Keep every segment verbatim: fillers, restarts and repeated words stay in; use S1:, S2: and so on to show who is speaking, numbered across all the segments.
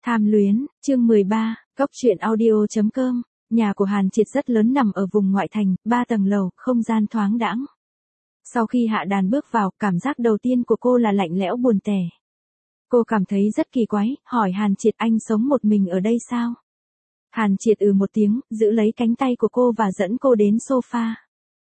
S1: Tham luyến, chương mười ba, Cốc truyện audio chấm com. Nhà của Hàn Triệt rất lớn nằm ở vùng ngoại thành, ba tầng lầu, không gian thoáng đãng. Sau khi Hạ Đàn bước vào, cảm giác đầu tiên của cô là lạnh lẽo buồn tẻ. Cô cảm thấy rất kỳ quái, hỏi Hàn Triệt anh sống một mình ở đây sao? Hàn Triệt ừ một tiếng, giữ lấy cánh tay của cô và dẫn cô đến sofa.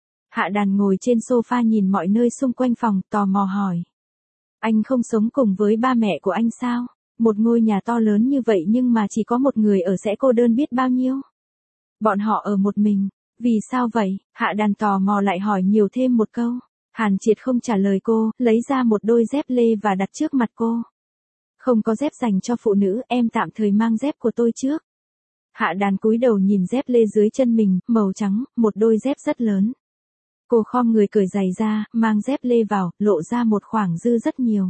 S1: Hạ Đàn ngồi trên sofa nhìn mọi nơi xung quanh phòng, tò mò hỏi. Anh không sống cùng với ba mẹ của anh sao? Một ngôi nhà to lớn như vậy nhưng mà chỉ có một người ở sẽ cô đơn biết bao nhiêu. Bọn họ ở một mình. Vì sao vậy? Hạ Đàn tò mò lại hỏi nhiều thêm một câu. Hàn Triệt không trả lời cô, lấy ra một đôi dép lê và đặt trước mặt cô. Không có dép dành cho phụ nữ, em tạm thời mang dép của tôi trước. Hạ Đàn cúi đầu nhìn dép lê dưới chân mình, màu trắng, một đôi dép rất lớn. Cô khom người cởi giày ra, mang dép lê vào, lộ ra một khoảng dư rất nhiều.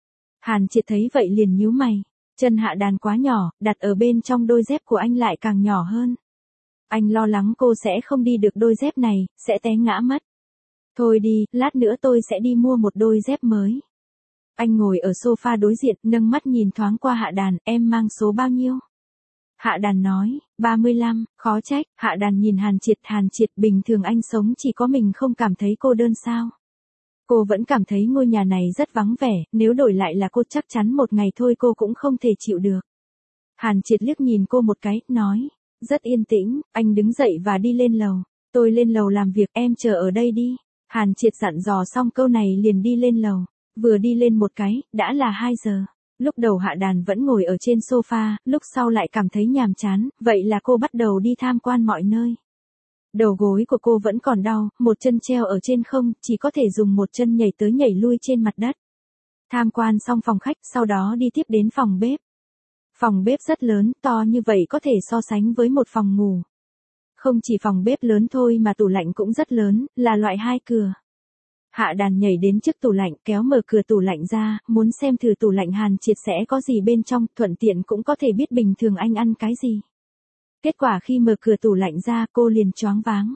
S1: Hàn Triệt thấy vậy liền nhíu mày. Chân Hạ Đàn quá nhỏ, đặt ở bên trong đôi dép của anh lại càng nhỏ hơn. Anh lo lắng cô sẽ không đi được đôi dép này, sẽ té ngã mất. Thôi đi, lát nữa tôi sẽ đi mua một đôi dép mới. Anh ngồi ở sofa đối diện, nâng mắt nhìn thoáng qua Hạ Đàn, em mang số bao nhiêu? Hạ Đàn nói, ba mươi lăm, khó trách. Hạ Đàn nhìn Hàn Triệt, Hàn Triệt bình thường anh sống chỉ có mình không cảm thấy cô đơn sao? Cô vẫn cảm thấy ngôi nhà này rất vắng vẻ, nếu đổi lại là cô chắc chắn một ngày thôi cô cũng không thể chịu được. Hàn Triệt liếc nhìn cô một cái, nói, rất yên tĩnh, anh đứng dậy và đi lên lầu. Tôi lên lầu làm việc, em chờ ở đây đi. Hàn Triệt dặn dò xong câu này liền đi lên lầu, vừa đi lên một cái, đã là hai giờ. Lúc đầu Hạ Đàn vẫn ngồi ở trên sofa, lúc sau lại cảm thấy nhàm chán, vậy là cô bắt đầu đi tham quan mọi nơi. Đầu gối của cô vẫn còn đau, một chân treo ở trên không, chỉ có thể dùng một chân nhảy tới nhảy lui trên mặt đất. Tham quan xong phòng khách, sau đó đi tiếp đến phòng bếp. Phòng bếp rất lớn, to như vậy có thể so sánh với một phòng ngủ. Không chỉ phòng bếp lớn thôi mà tủ lạnh cũng rất lớn, là loại hai cửa. Hạ Đàn nhảy đến trước tủ lạnh, kéo mở cửa tủ lạnh ra, muốn xem thử tủ lạnh Hàn Triệt sẽ có gì bên trong, thuận tiện cũng có thể biết bình thường anh ăn cái gì. Kết quả khi mở cửa tủ lạnh ra, cô liền choáng váng.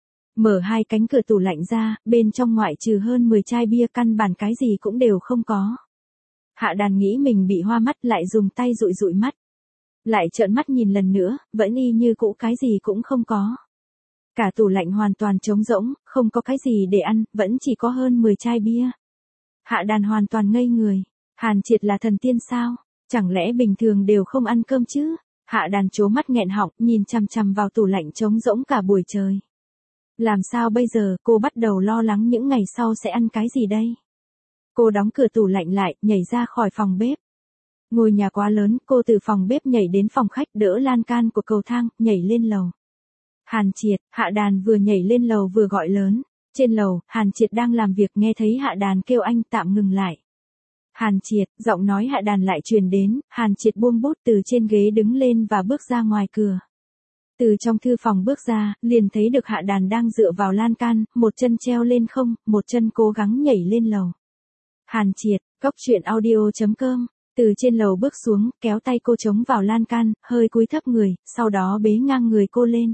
S1: Mở hai cánh cửa tủ lạnh ra, bên trong ngoại trừ hơn mười chai bia căn bản cái gì cũng đều không có. Hạ Đàn nghĩ mình bị hoa mắt, lại dùng tay dụi dụi mắt. Lại trợn mắt nhìn lần nữa, vẫn y như cũ, cái gì cũng không có. Cả tủ lạnh hoàn toàn trống rỗng, không có cái gì để ăn, vẫn chỉ có hơn mười chai bia. Hạ Đàn hoàn toàn ngây người. Hàn Triệt là thần tiên sao? Chẳng lẽ bình thường đều không ăn cơm chứ? Hạ Đàn trố mắt nghẹn họng, nhìn chằm chằm vào tủ lạnh trống rỗng cả buổi trời. Làm sao bây giờ, cô bắt đầu lo lắng những ngày sau sẽ ăn cái gì đây? Cô đóng cửa tủ lạnh lại, nhảy ra khỏi phòng bếp. Ngôi nhà quá lớn, cô từ phòng bếp nhảy đến phòng khách, đỡ lan can của cầu thang, nhảy lên lầu. Hàn Triệt, Hạ Đàn vừa nhảy lên lầu vừa gọi lớn. Trên lầu, Hàn Triệt đang làm việc nghe thấy Hạ Đàn kêu anh tạm ngừng lại. Hàn Triệt, giọng nói Hạ Đàn lại truyền đến, Hàn Triệt buông bút từ trên ghế đứng lên và bước ra ngoài cửa. Từ trong thư phòng bước ra, liền thấy được Hạ Đàn đang dựa vào lan can, một chân treo lên không, một chân cố gắng nhảy lên lầu. Hàn Triệt, Cốc truyện audio chấm com. Từ trên lầu bước xuống, kéo tay cô chống vào lan can, hơi cúi thấp người, sau đó bế ngang người cô lên.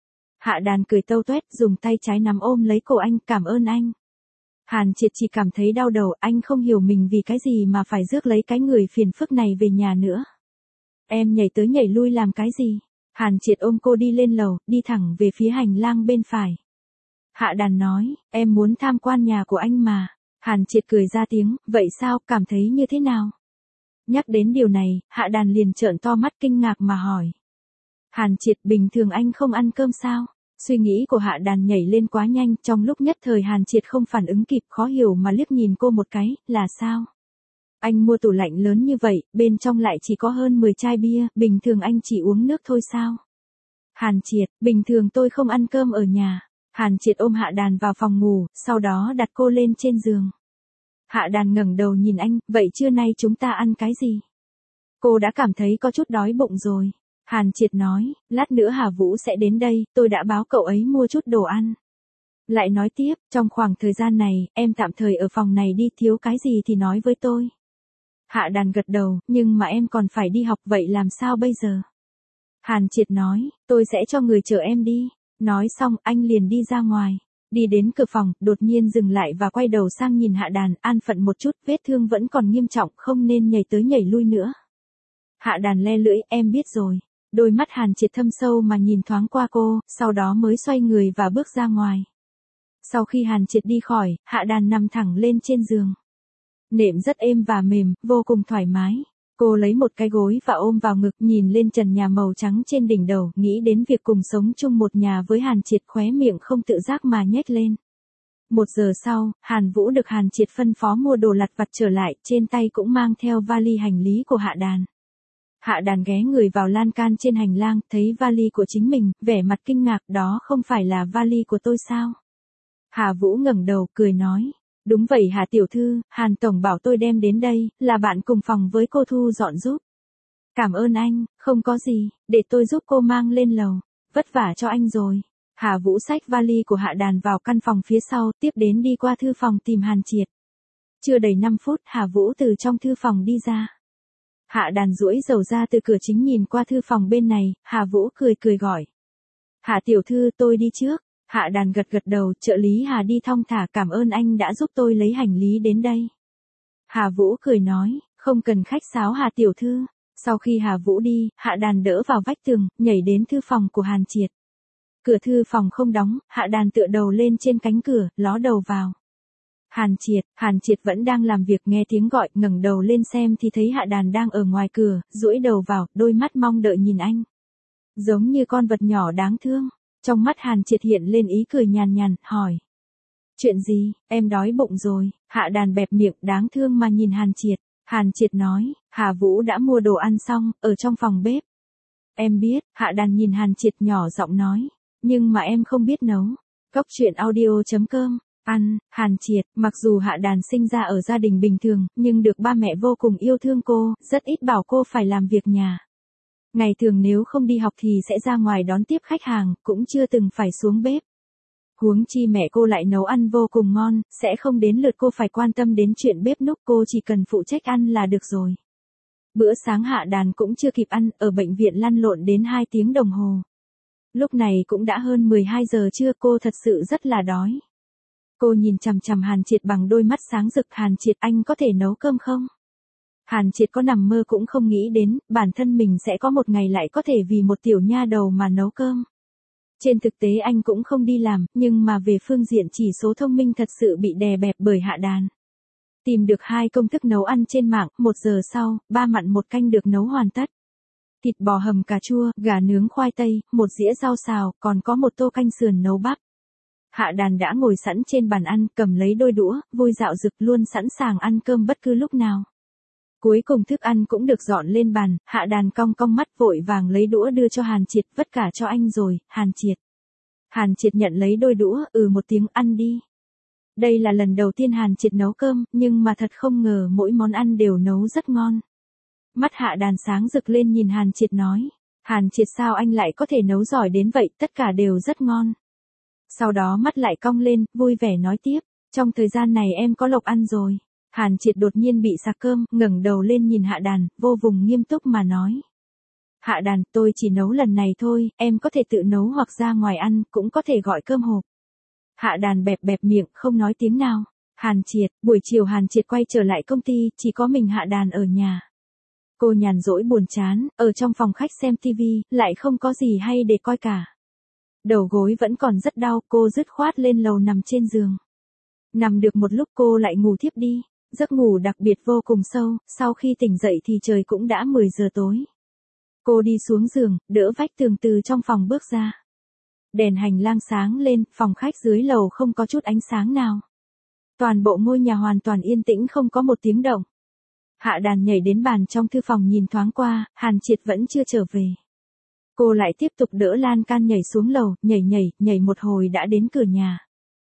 S1: Hạ Đàn cười tâu tuét, dùng tay trái nắm ôm lấy cổ anh, cảm ơn anh. Hàn Triệt chỉ cảm thấy đau đầu, anh không hiểu mình vì cái gì mà phải rước lấy cái người phiền phức này về nhà nữa. Em nhảy tới nhảy lui làm cái gì? Hàn Triệt ôm cô đi lên lầu, đi thẳng về phía hành lang bên phải. Hạ Đàn nói, em muốn tham quan nhà của anh mà. Hàn Triệt cười ra tiếng, vậy sao, cảm thấy như thế nào? Nhắc đến điều này, Hạ Đàn liền trợn to mắt kinh ngạc mà hỏi. Hàn Triệt, bình thường anh không ăn cơm sao? Suy nghĩ của Hạ Đàn nhảy lên quá nhanh, trong lúc nhất thời Hàn Triệt không phản ứng kịp, khó hiểu mà liếc nhìn cô một cái, là sao? Anh mua tủ lạnh lớn như vậy, bên trong lại chỉ có hơn mười chai bia, bình thường anh chỉ uống nước thôi sao? Hàn Triệt, bình thường tôi không ăn cơm ở nhà. Hàn Triệt ôm Hạ Đàn vào phòng ngủ, sau đó đặt cô lên trên giường. Hạ Đàn ngẩng đầu nhìn anh, vậy trưa nay chúng ta ăn cái gì? Cô đã cảm thấy có chút đói bụng rồi. Hàn Triệt nói, lát nữa Hà Vũ sẽ đến đây, tôi đã báo cậu ấy mua chút đồ ăn. Lại nói tiếp, trong khoảng thời gian này, em tạm thời ở phòng này đi, thiếu cái gì thì nói với tôi. Hạ Đàn gật đầu, nhưng mà em còn phải đi học, vậy làm sao bây giờ? Hàn Triệt nói, tôi sẽ cho người chở em đi. Nói xong, anh liền đi ra ngoài. Đi đến cửa phòng, đột nhiên dừng lại và quay đầu sang nhìn Hạ Đàn, an phận một chút, vết thương vẫn còn nghiêm trọng, không nên nhảy tới nhảy lui nữa. Hạ Đàn le lưỡi, em biết rồi. Đôi mắt Hàn Triệt thâm sâu mà nhìn thoáng qua cô, sau đó mới xoay người và bước ra ngoài. Sau khi Hàn Triệt đi khỏi, Hạ Đàn nằm thẳng lên trên giường. Nệm rất êm và mềm, vô cùng thoải mái. Cô lấy một cái gối và ôm vào ngực, nhìn lên trần nhà màu trắng trên đỉnh đầu, nghĩ đến việc cùng sống chung một nhà với Hàn Triệt, khóe miệng không tự giác mà nhếch lên. Một giờ sau, Hàn Vũ được Hàn Triệt phân phó mua đồ lặt vặt trở lại, trên tay cũng mang theo vali hành lý của Hạ Đàn. Hạ Đàn ghé người vào lan can trên hành lang, thấy vali của chính mình, vẻ mặt kinh ngạc, đó không phải là vali của tôi sao? Hà Vũ ngẩng đầu, cười nói. Đúng vậy Hà tiểu thư, Hàn tổng bảo tôi đem đến đây, là bạn cùng phòng với cô Thu dọn giúp. Cảm ơn anh, không có gì, để tôi giúp cô mang lên lầu. Vất vả cho anh rồi. Hà Vũ xách vali của Hạ Đàn vào căn phòng phía sau, tiếp đến đi qua thư phòng tìm Hàn Triệt. Chưa đầy năm phút, Hà Vũ từ trong thư phòng đi ra. Hạ Đàn duỗi rầu ra từ cửa chính nhìn qua thư phòng bên này, Hà Vũ cười cười gọi. Hạ tiểu thư, tôi đi trước. Hạ Đàn gật gật đầu, trợ lý Hà đi thong thả, cảm ơn anh đã giúp tôi lấy hành lý đến đây. Hà Vũ cười nói, không cần khách sáo Hà tiểu thư. Sau khi Hà Vũ đi, Hạ Đàn đỡ vào vách tường, nhảy đến thư phòng của Hàn Triệt. Cửa thư phòng không đóng, Hạ Đàn tựa đầu lên trên cánh cửa, ló đầu vào. Hàn Triệt, Hàn Triệt vẫn đang làm việc, nghe tiếng gọi, ngẩng đầu lên xem thì thấy Hạ Đàn đang ở ngoài cửa, duỗi đầu vào, đôi mắt mong đợi nhìn anh. Giống như con vật nhỏ đáng thương. Trong mắt Hàn Triệt hiện lên ý cười nhàn nhàn, hỏi. Chuyện gì, em đói bụng rồi. Hạ Đàn bẹp miệng, đáng thương mà nhìn Hàn Triệt. Hàn Triệt nói, Hà Vũ đã mua đồ ăn xong, ở trong phòng bếp. Em biết, Hạ Đàn nhìn Hàn Triệt nhỏ giọng nói. Nhưng mà em không biết nấu. Cốc truyện audio chấm com. Ăn, Hàn Triệt, mặc dù Hạ Đàn sinh ra ở gia đình bình thường, nhưng được ba mẹ vô cùng yêu thương cô, rất ít bảo cô phải làm việc nhà. Ngày thường nếu không đi học thì sẽ ra ngoài đón tiếp khách hàng, cũng chưa từng phải xuống bếp. Huống chi mẹ cô lại nấu ăn vô cùng ngon, sẽ không đến lượt cô phải quan tâm đến chuyện bếp núc, cô chỉ cần phụ trách ăn là được rồi. Bữa sáng Hạ Đàn cũng chưa kịp ăn, ở bệnh viện lăn lộn đến hai tiếng đồng hồ. Lúc này cũng đã hơn mười hai giờ trưa, cô thật sự rất là đói. Cô nhìn chằm chằm Hàn Triệt bằng đôi mắt sáng rực. Hàn Triệt, anh có thể nấu cơm không? Hàn Triệt có nằm mơ cũng không nghĩ đến, bản thân mình sẽ có một ngày lại có thể vì một tiểu nha đầu mà nấu cơm. Trên thực tế anh cũng không đi làm, nhưng mà về phương diện chỉ số thông minh thật sự bị đè bẹp bởi Hạ Đàn. Tìm được hai công thức nấu ăn trên mạng, một giờ sau, ba mặn một canh được nấu hoàn tất. Thịt bò hầm cà chua, gà nướng khoai tây, một dĩa rau xào, còn có một tô canh sườn nấu bắp. Hạ Đàn đã ngồi sẵn trên bàn ăn, cầm lấy đôi đũa, vui dạo dực, luôn sẵn sàng ăn cơm bất cứ lúc nào. Cuối cùng thức ăn cũng được dọn lên bàn, Hạ Đàn cong cong mắt vội vàng lấy đũa đưa cho Hàn Triệt, vất cả cho anh rồi, Hàn Triệt. Hàn Triệt nhận lấy đôi đũa, ừ một tiếng, ăn đi. Đây là lần đầu tiên Hàn Triệt nấu cơm, nhưng mà thật không ngờ mỗi món ăn đều nấu rất ngon. Mắt Hạ Đàn sáng rực lên nhìn Hàn Triệt nói, Hàn Triệt sao anh lại có thể nấu giỏi đến vậy, tất cả đều rất ngon. Sau đó mắt lại cong lên, vui vẻ nói tiếp, trong thời gian này em có lộc ăn rồi. Hàn Triệt đột nhiên bị sặc cơm, ngẩng đầu lên nhìn Hạ Đàn, vô cùng nghiêm túc mà nói. Hạ Đàn, tôi chỉ nấu lần này thôi, em có thể tự nấu hoặc ra ngoài ăn, cũng có thể gọi cơm hộp. Hạ Đàn bẹp bẹp miệng, không nói tiếng nào. Hàn Triệt, buổi chiều Hàn Triệt quay trở lại công ty, chỉ có mình Hạ Đàn ở nhà. Cô nhàn rỗi buồn chán, ở trong phòng khách xem tivi, lại không có gì hay để coi cả. Đầu gối vẫn còn rất đau, cô dứt khoát lên lầu nằm trên giường. Nằm được một lúc cô lại ngủ thiếp đi. Giấc ngủ đặc biệt vô cùng sâu, sau khi tỉnh dậy thì trời cũng đã mười giờ tối. Cô đi xuống giường, đỡ vách tường từ trong phòng bước ra. Đèn hành lang sáng lên, phòng khách dưới lầu không có chút ánh sáng nào. Toàn bộ ngôi nhà hoàn toàn yên tĩnh, không có một tiếng động. Hạ Đàn nhảy đến bàn trong thư phòng nhìn thoáng qua, Hàn Triệt vẫn chưa trở về. Cô lại tiếp tục đỡ lan can nhảy xuống lầu, nhảy nhảy, nhảy một hồi đã đến cửa nhà.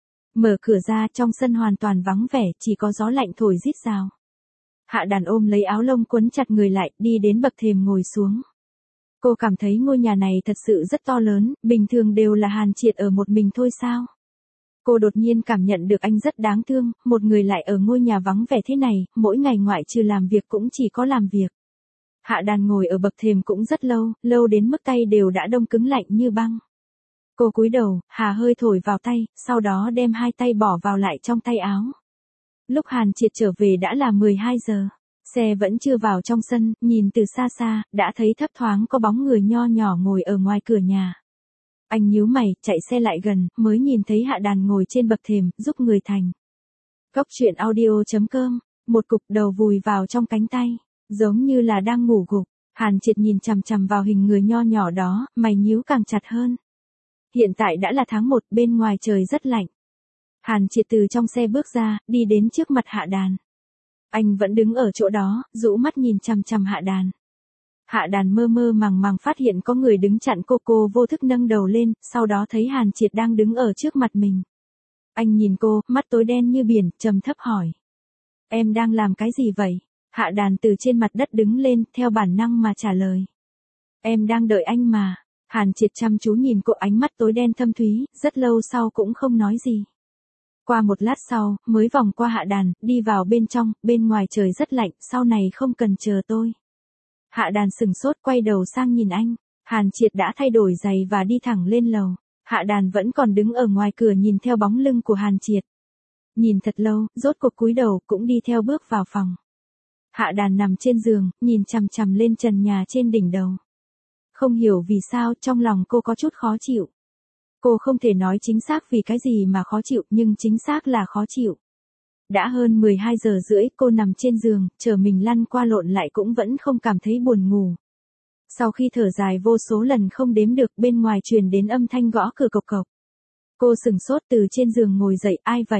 S1: Mở cửa ra, trong sân hoàn toàn vắng vẻ, chỉ có gió lạnh thổi rít rào. Hạ Đàn ôm lấy áo lông quấn chặt người lại, đi đến bậc thềm ngồi xuống. Cô cảm thấy ngôi nhà này thật sự rất to lớn, bình thường đều là Hàn Triệt ở một mình thôi sao? Cô đột nhiên cảm nhận được anh rất đáng thương, một người lại ở ngôi nhà vắng vẻ thế này, mỗi ngày ngoại trừ làm việc cũng chỉ có làm việc. Hạ Đàn ngồi ở bậc thềm cũng rất lâu, lâu đến mức tay đều đã đông cứng lạnh như băng. Cô cúi đầu, hà hơi thổi vào tay, sau đó đem hai tay bỏ vào lại trong tay áo. Lúc Hàn Triệt trở về đã là mười hai giờ. Xe vẫn chưa vào trong sân, nhìn từ xa xa, đã thấy thấp thoáng có bóng người nho nhỏ ngồi ở ngoài cửa nhà. Anh nhíu mày, chạy xe lại gần, mới nhìn thấy Hạ Đàn ngồi trên bậc thềm, giúp người thành. Cốc truyện audio chấm com, một cục đầu vùi vào trong cánh tay, giống như là đang ngủ gục. Hàn Triệt nhìn chằm chằm vào hình người nho nhỏ đó, mày nhíu càng chặt hơn. Hiện tại đã là tháng một, bên ngoài trời rất lạnh. Hàn Triệt từ trong xe bước ra, đi đến trước mặt Hạ Đàn. Anh vẫn đứng ở chỗ đó, rũ mắt nhìn chằm chằm Hạ Đàn. Hạ Đàn mơ mơ màng màng phát hiện có người đứng chặn cô, cô vô thức nâng đầu lên, sau đó thấy Hàn Triệt đang đứng ở trước mặt mình. Anh nhìn cô, mắt tối đen như biển, trầm thấp hỏi. Em đang làm cái gì vậy? Hạ Đàn từ trên mặt đất đứng lên, theo bản năng mà trả lời. Em đang đợi anh mà. Hàn Triệt chăm chú nhìn cô, ánh mắt tối đen thâm thúy, rất lâu sau cũng không nói gì. Qua một lát sau, mới vòng qua Hạ Đàn, đi vào bên trong, bên ngoài trời rất lạnh, sau này không cần chờ tôi. Hạ Đàn sừng sốt, quay đầu sang nhìn anh. Hàn Triệt đã thay đổi giày và đi thẳng lên lầu. Hạ Đàn vẫn còn đứng ở ngoài cửa nhìn theo bóng lưng của Hàn Triệt. Nhìn thật lâu, rốt cuộc cúi đầu, cũng đi theo bước vào phòng. Hạ Đàn nằm trên giường, nhìn chằm chằm lên trần nhà trên đỉnh đầu. Không hiểu vì sao, trong lòng cô có chút khó chịu. Cô không thể nói chính xác vì cái gì mà khó chịu, nhưng chính xác là khó chịu. Đã hơn mười hai giờ rưỡi, cô nằm trên giường, chờ mình lăn qua lộn lại cũng vẫn không cảm thấy buồn ngủ. Sau khi thở dài vô số lần không đếm được, bên ngoài truyền đến âm thanh gõ cửa cộc cộc. Cô sừng sốt từ trên giường ngồi dậy, ai vậy?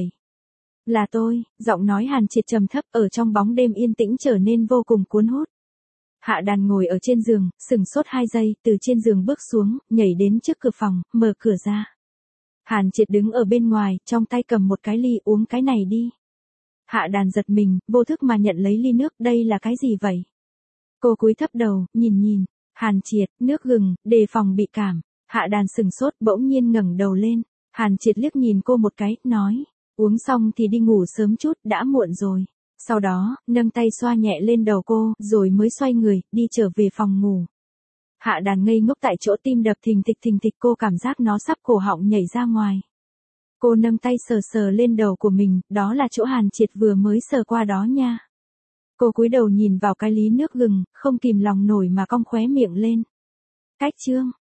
S1: Là tôi, giọng nói Hàn Triệt trầm thấp ở trong bóng đêm yên tĩnh trở nên vô cùng cuốn hút. Hạ Đàn ngồi ở trên giường, sừng sốt hai giây, từ trên giường bước xuống, nhảy đến trước cửa phòng, mở cửa ra. Hàn Triệt đứng ở bên ngoài, trong tay cầm một cái ly, uống cái này đi. Hạ Đàn giật mình, vô thức mà nhận lấy ly nước, đây là cái gì vậy? Cô cúi thấp đầu, nhìn nhìn. Hàn Triệt, nước gừng, đề phòng bị cảm. Hạ Đàn sừng sốt, bỗng nhiên ngẩng đầu lên. Hàn Triệt liếc nhìn cô một cái, nói, uống xong thì đi ngủ sớm chút, đã muộn rồi. Sau đó, nâng tay xoa nhẹ lên đầu cô, rồi mới xoay người, đi trở về phòng ngủ. Hạ Đàn ngây ngốc tại chỗ, tim đập thình thịch thình thịch, cô cảm giác nó sắp cổ họng nhảy ra ngoài. Cô nâng tay sờ sờ lên đầu của mình, đó là chỗ Hàn Triệt vừa mới sờ qua đó nha. Cô cúi đầu nhìn vào cái ly nước gừng, không kìm lòng nổi mà cong khóe miệng lên. Cách chương.